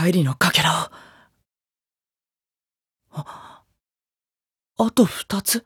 帰りのかけらを。あと2つ。